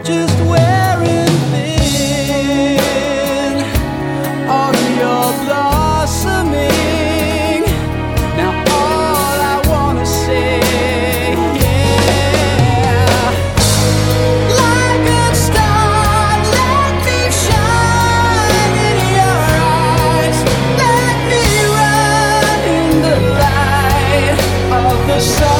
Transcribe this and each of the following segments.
just wearing thin on your blossoming. Now all I wanna say, yeah, like a star, let me shine in your eyes. Let me run in the light of the sun.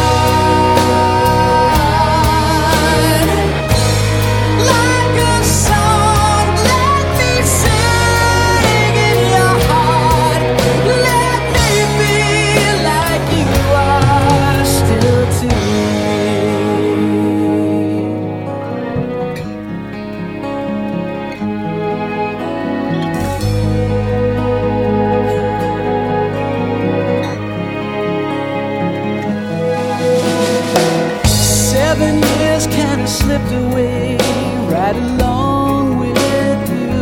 Kinda slipped away right along with you.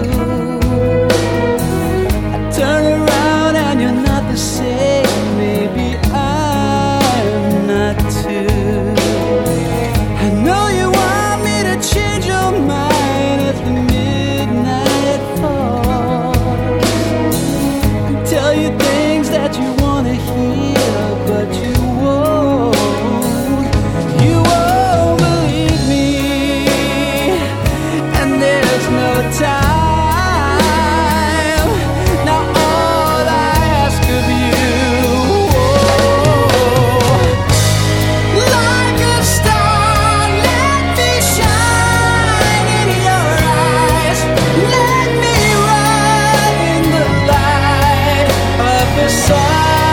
I turn around and you're not the same. Maybe I'm not too. I know you want me to change your mind as the midnight falls, and tell you things that you wanna hear, but you won't. Time. Now all I ask of you, like a star, let me shine in your eyes. Let me run in the light of the sun.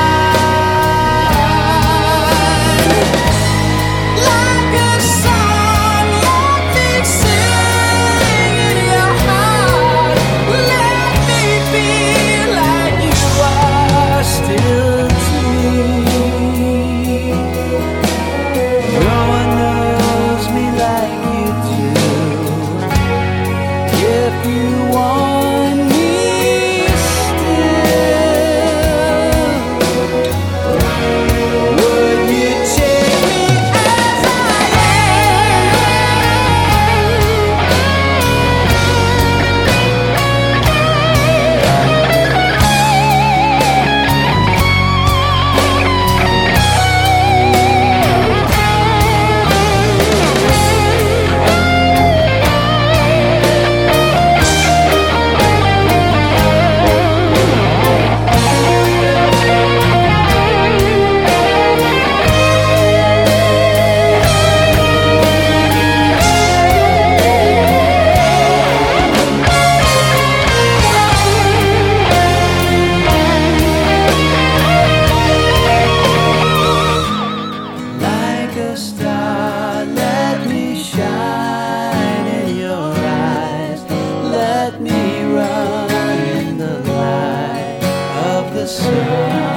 Like a song, let me sing in your heart. Let me be like you are still to me. No one knows me like you do. If you want me still, would you take me as I like a star, let me shine in your eyes. Let me run in the light of the sun.